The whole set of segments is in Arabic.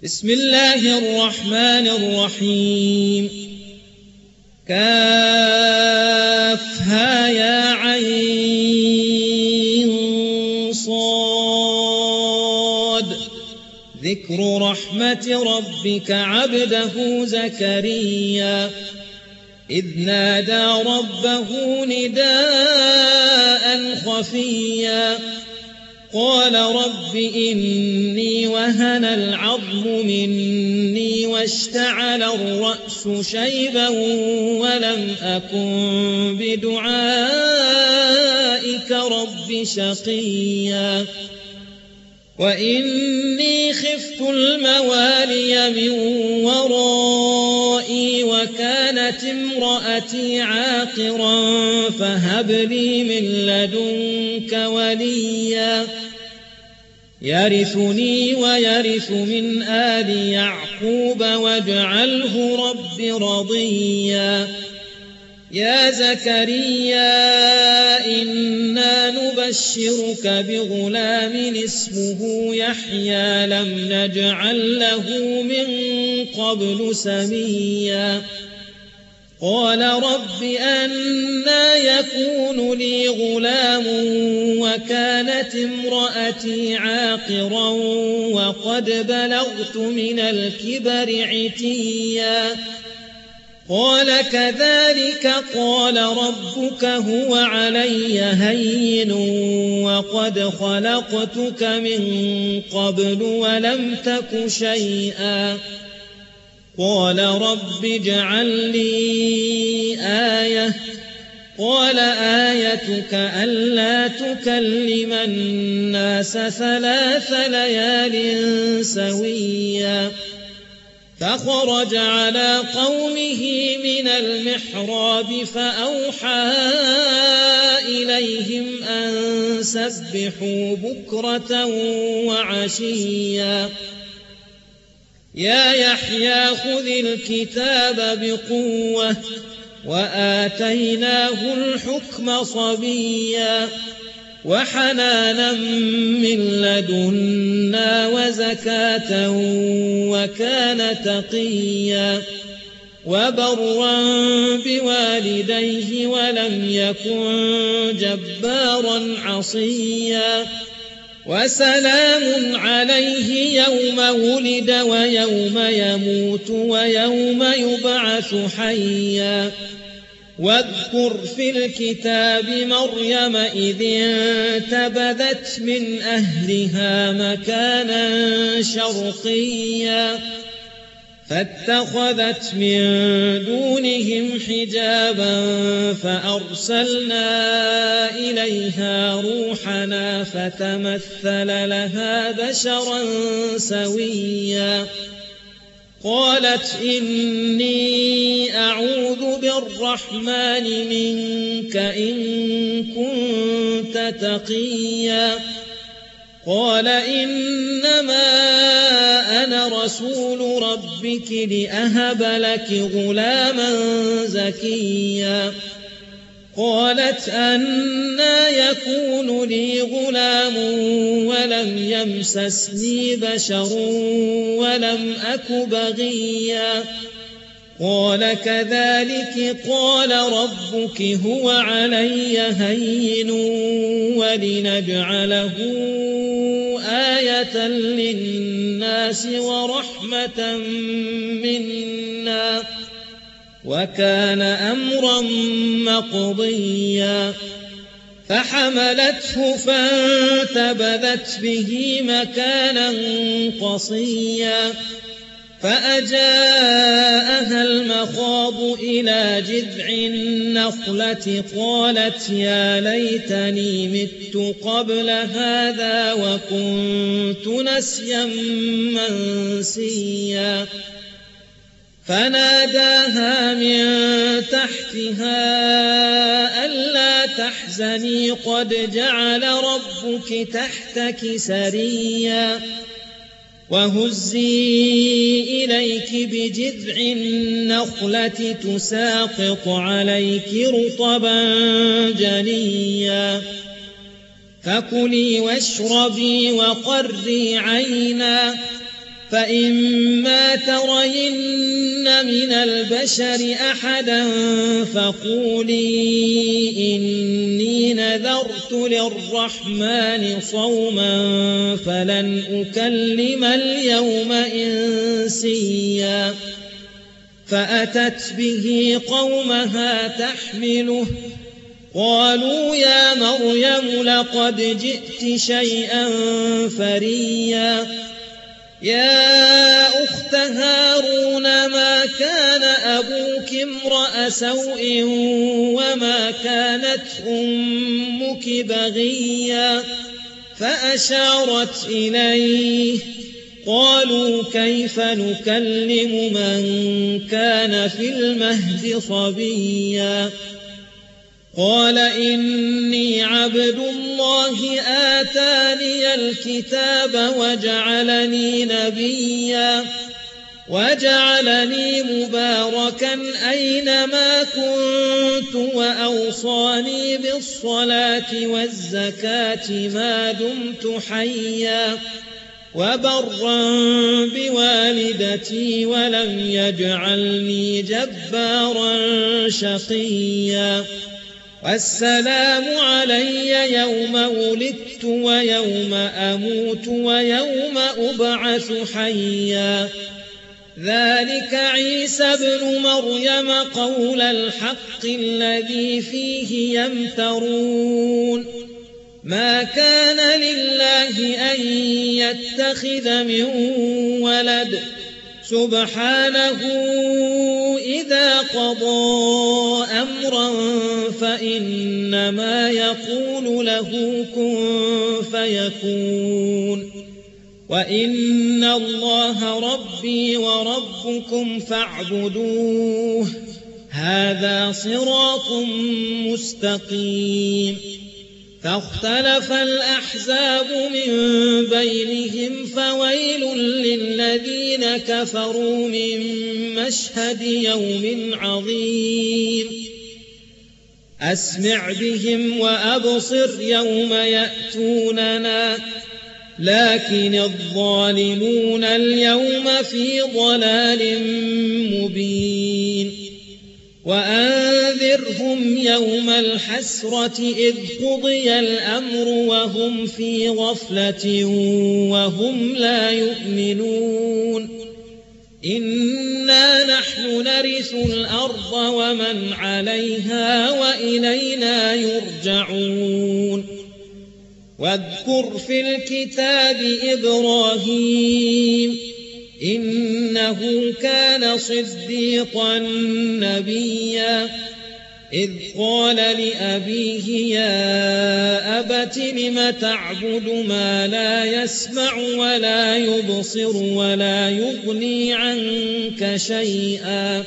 بسم الله الرحمن الرحيم كافها يا عين صاد ذكر رحمة ربك عبده زكريا إذ نادى ربه نداء خفيا قال رب إني وهن العظم مني واشتعل الرأس شيبا ولم أكن بدعائك رب شقيا وإني خفت الموالي من ورائي وكانت امرأتي عاقرا فهب لي من لدنك وليا يرثني ويرث من آل يعقوب واجعله رب رضيا يا زكريا إنا نبشرك بغلام اسمه يحيى لم نجعل له من قبل سميا قال رب أنى يكون لي غلام وكانت امرأتي عاقرا وقد بلغت من الكبر عتيا قال كذلك قال ربك هو علي هين وقد خلقتك من قبل ولم تك شيئا قال رب اجعل لي آية قال آيتك ألا تكلم الناس 3 ليال سويا فخرج على قومه من المحراب فأوحى إليهم أن سبحوا بكرة وعشيا يا يحيى خذ الكتاب بقوة وآتيناه الحكم صبيا وحنانا من لدنا وزكاة وكان تقيا وبرا بوالديه ولم يكن جبارا عصيا وسلام عليه يوم ولد ويوم يموت ويوم يبعث حيا واذكر في الكتاب مريم إذ انتبذت من أهلها مكانا شرقيا فاتخذت من دونهم حجابا فأرسلنا إليها روحنا فتمثل لها بشرا سويا قالت إني أعوذ بالرحمن منك إن كنت تقيا قال إنما أنا رسول ربك لأهب لك غلاما زكيا قالت أنى يكون لي غلام ولم يمسسني بشر ولم أك بغيا قال كذلك قال ربك هو علي هين ولنجعله آية للناس ورحمة منا وكان أمرا مقضيا فحملته فانتبذت به مكانا قصيا فأجاءها المخاض إلى جذع النخلة قالت يا ليتني مت قبل هذا وكنت نسيا منسيا فناداها من تحتها ألا تحزني قد جعل ربك تحتك سريا وهزي إليك بجذع النخلة تساقط عليك رطبا جنيا فكلي واشربي وقري عينا فإما ترين من البشر أحدا فقولي إني نذرت للرحمن صوما فلن أكلم اليوم إنسيا فأتت به قومها تحمله قالوا يا مريم لقد جئت شيئا فريا يا أخت هارون ما كان أبوك امرأ سوء وما كانت أمك بغيا فأشارت إليه قالوا كيف نكلم من كان في المهد صبيا قال إني عبد الله آتاني الكتاب وجعلني نبيا وجعلني مباركا أينما كنت وأوصاني بالصلاة والزكاة ما دمت حيا وبرا بوالدتي ولم يجعلني جبارا شقيا والسلام علي يوم ولدت ويوم أموت ويوم أبعث حيا ذلك عيسى ابن مريم قول الحق الذي فيه يمترون ما كان لله أن يتخذ من ولد سبحانه إذا قضى أمرا فإنما يقول له كن فيكون وإن الله ربي وربكم فاعبدوه هذا صراط مستقيم فاختلف الأحزاب من بينهم فويل للذين كفروا من مشهد يوم عظيم أسمع بهم وأبصر يوم يأتوننا لكن الظالمون اليوم في ضلال مبين وأنذرهم يوم الحسرة إذ قضي الأمر وهم في غفلة وهم لا يؤمنون إنا نحن نرث الأرض ومن عليها وإلينا يرجعون واذكر في الكتاب إبراهيم إنه كان صديقا نبيا إذ قال لأبيه يا أبت لم تعبد ما لا يسمع ولا يبصر ولا يغني عنك شيئا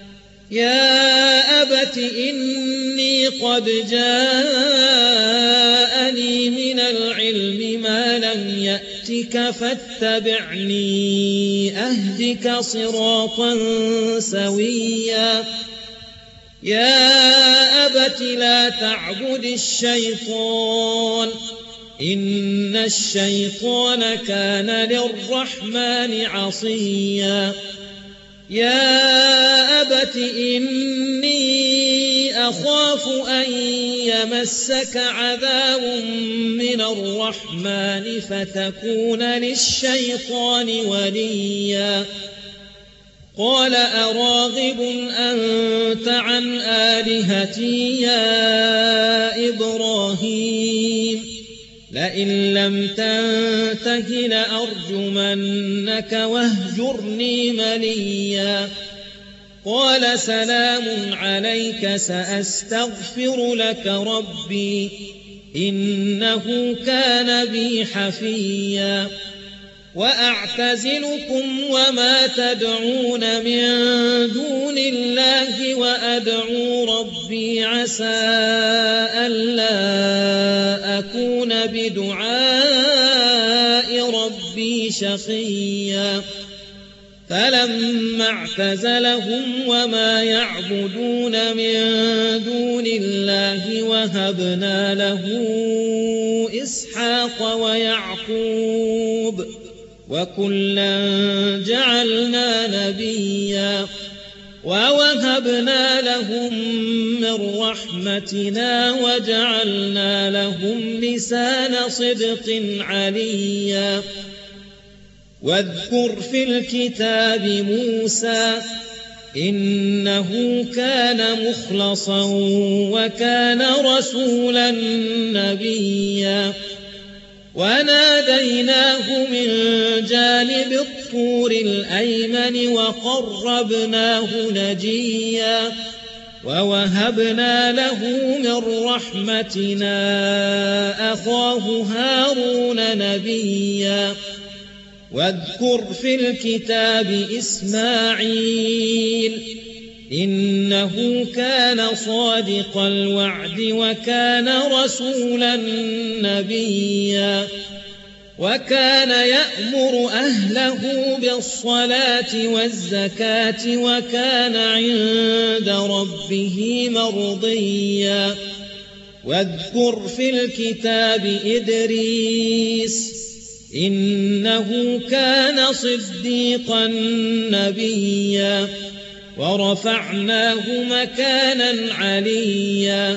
يا أبت إني قد جاءني من العلم ما لم يأتك فاتبعني أهدك صراطا سويا يا أبت لا تعبد الشيطان إن الشيطان كان للرحمن عصيا يا أبت إني أخاف أن يمسك عذاب من الرحمن فتكون للشيطان وليا قال أراغب أنت عن آلهتي يا إبراهيم لئن لم تنته لأرجمنك واهجرني مليا قال سلام عليك سأستغفر لك ربي إنه كان بي حفيا وأعتزلكم وما تدعون من دون الله وأدعو ربي عسى ألا أكون بدعاء ربي شقيا فلما اعتزلهم وما يعبدون من دون الله وهبنا له إسحاق ويعقوب وكلا جعلنا نبيا ووهبنا لهم من رحمتنا وجعلنا لهم لسان صدق عليا واذكر في الكتاب موسى إنه كان مخلصا وكان رسولا نبيا وناديناه من جانب الطور الأيمن وقربناه نجيا ووهبنا له من رحمتنا أخاه هارون نبيا واذكر في الكتاب إسماعيل إنه كان صادق الوعد وكان رسولا نبيا وكان يأمر أهله بالصلاة والزكاة وكان عند ربه مرضيا واذكر في الكتاب إدريس إنه كان صديقا نبيا ورفعناه مكانا عليا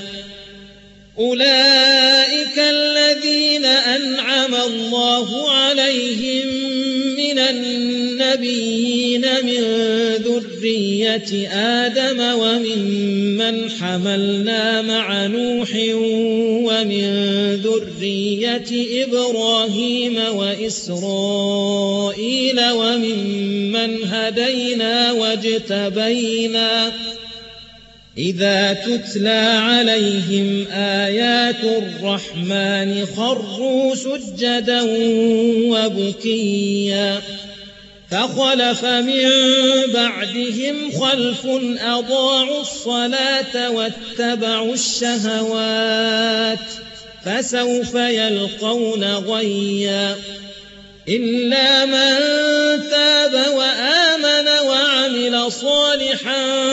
أولئك الذين أنعم الله عليهم من النبيين من ذرية آدم وممن حملنا مع نوح ومن ذرية إبراهيم وإسرائيل وممن هدينا واجتبينا إذا تتلى عليهم آيات الرحمن خروا سجدا وبكيا فخلف من بعدهم خلف أضاعوا الصلاة واتبعوا الشهوات فسوف يلقون غيا إلا من تاب وآمن وعمل صالحا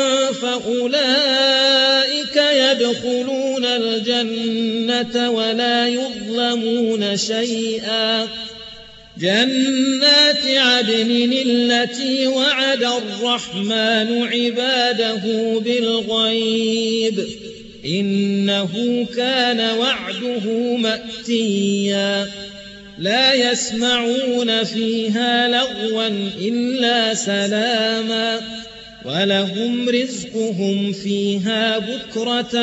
فأولئك يدخلون الجنة ولا يظلمون شيئا جنات عدن التي وعد الرحمن عباده بالغيب إنه كان وعده مأتيا لا يسمعون فيها لغوا إلا سلاما ولهم رزقهم فيها بكرة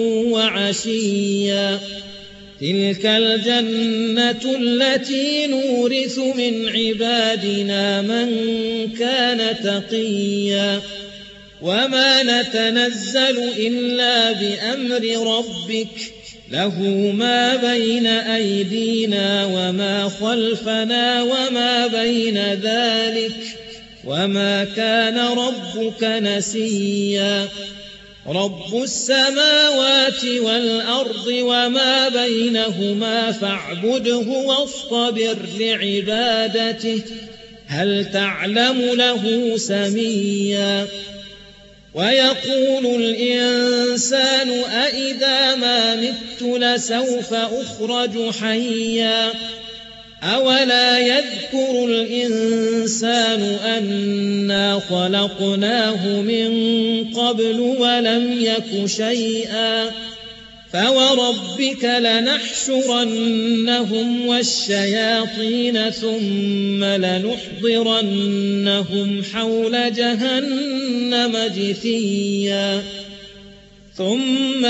وعشيا تلك الجنة التي نورث من عبادنا من كان تقيا وما نتنزل إلا بأمر ربك له ما بين أيدينا وما خلفنا وما بين ذلك وما كان ربك نسيا رب السماوات والأرض وما بينهما فاعبده واصطبر لعبادته هل تعلم له سميا ويقول الإنسان أإذا ما مت لسوف أخرج حيا أولا يذكر الإنسان أنا خلقناه من قبل ولم يك شيئا فوربك لنحشرنهم والشياطين ثم لنحضرنهم حول جهنم جثيا ثم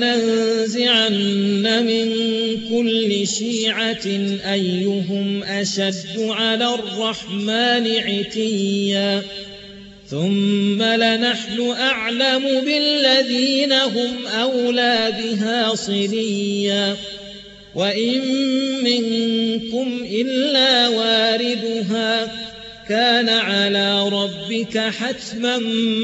لننزعن من كل شيعة أيهم أشد على الرحمن عتيا ثم لنحن أعلم بالذين هم أولى بها صليا وإن منكم إلا واردها كان على ربك حتما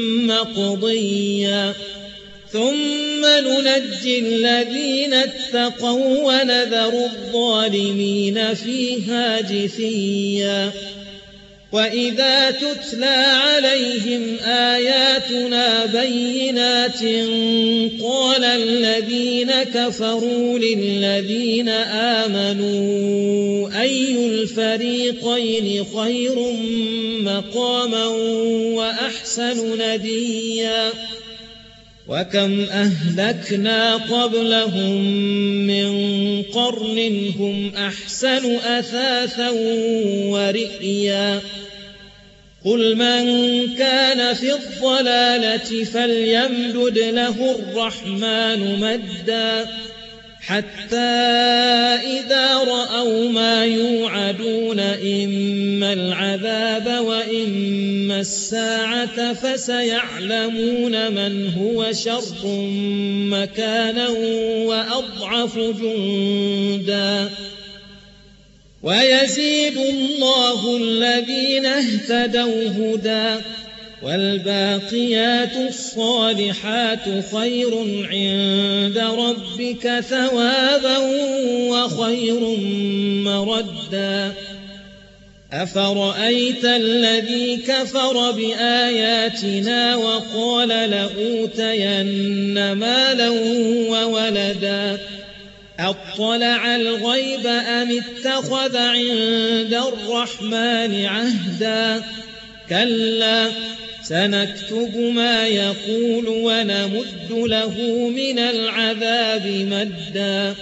مقضيا ثم ننجي الذين اتقوا ونذر الظالمين فيها جثيا وإذا تتلى عليهم آياتنا بينات قال الذين كفروا للذين آمنوا أي الفريقين خير مقاما وأحسن نديا وكم أهلكنا قبلهم من قرن هم أحسن أثاثا ورئيا قل من كان في الضلالة فليمدد له الرحمن مدا حتى إذا رأوا ما يوعدون إما العذاب وإما الساعة فسيعلمون من هو شر مكانا وأضعف جندا ويزيد الله الذين اهتدوا هدى والباقيات الصالحات خير عند ربك ثوابا وخير مردا أفرأيت الذي كفر بآياتنا وقال لأوتين مالا وولدا أطلع الغيب أم اتخذ عند الرحمن عهدا كلا سنكتب ما يقول ونمد له من العذاب مدا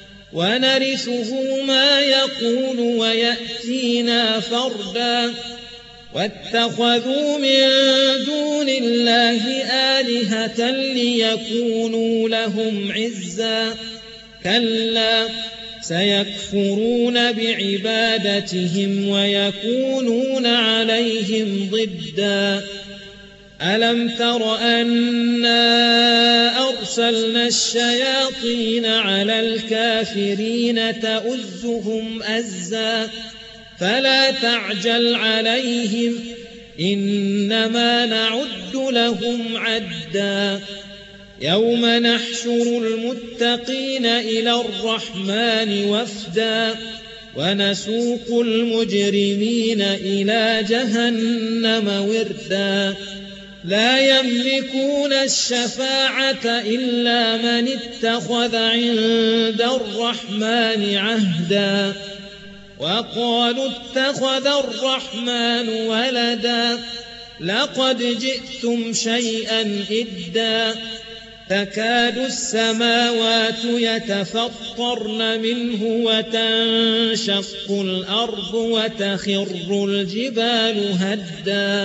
ونرثه ما يقول ويأتينا فردا واتخذوا من دون الله آلهة ليكونوا لهم عزا كلا سيكفرون بعبادتهم ويكونون عليهم ضدا ألم تر أنا أرسلنا الشياطين على الكافرين تؤزهم أزا فلا تعجل عليهم إنما نعد لهم عدا يوم نحشر المتقين إلى الرحمن وفدا ونسوق المجرمين إلى جهنم وردا لا يملكون الشفاعة إلا من اتخذ عند الرحمن عهدا وقالوا اتخذ الرحمن ولدا لقد جئتم شيئا إدا تكاد السماوات يتفطرن منه وتنشق الأرض وتخر الجبال هدا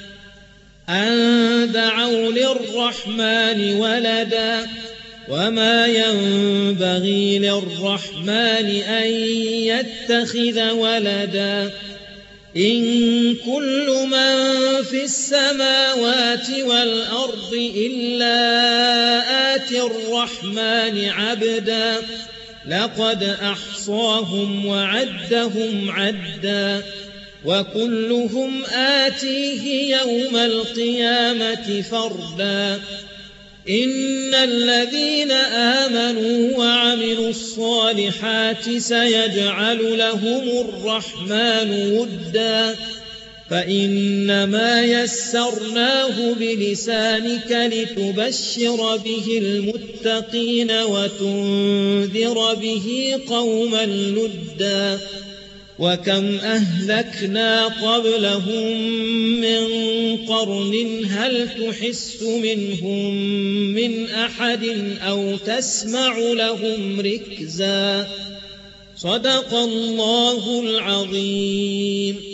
أن دعوا للرحمن ولدا وما ينبغي للرحمن أن يتخذ ولدا إن كل من في السماوات والأرض إلا آتي الرحمن عبدا لقد أحصاهم وعدهم عدا وكلهم آتيه يوم القيامة فردا إن الذين آمنوا وعملوا الصالحات سيجعل لهم الرحمن ودا فإنما يسرناه بلسانك لتبشر به المتقين وتنذر به قوما لدا وكم أهلكنا قبلهم من قرن هل تحس منهم من أحد أو تسمع لهم ركزا صدق الله العظيم.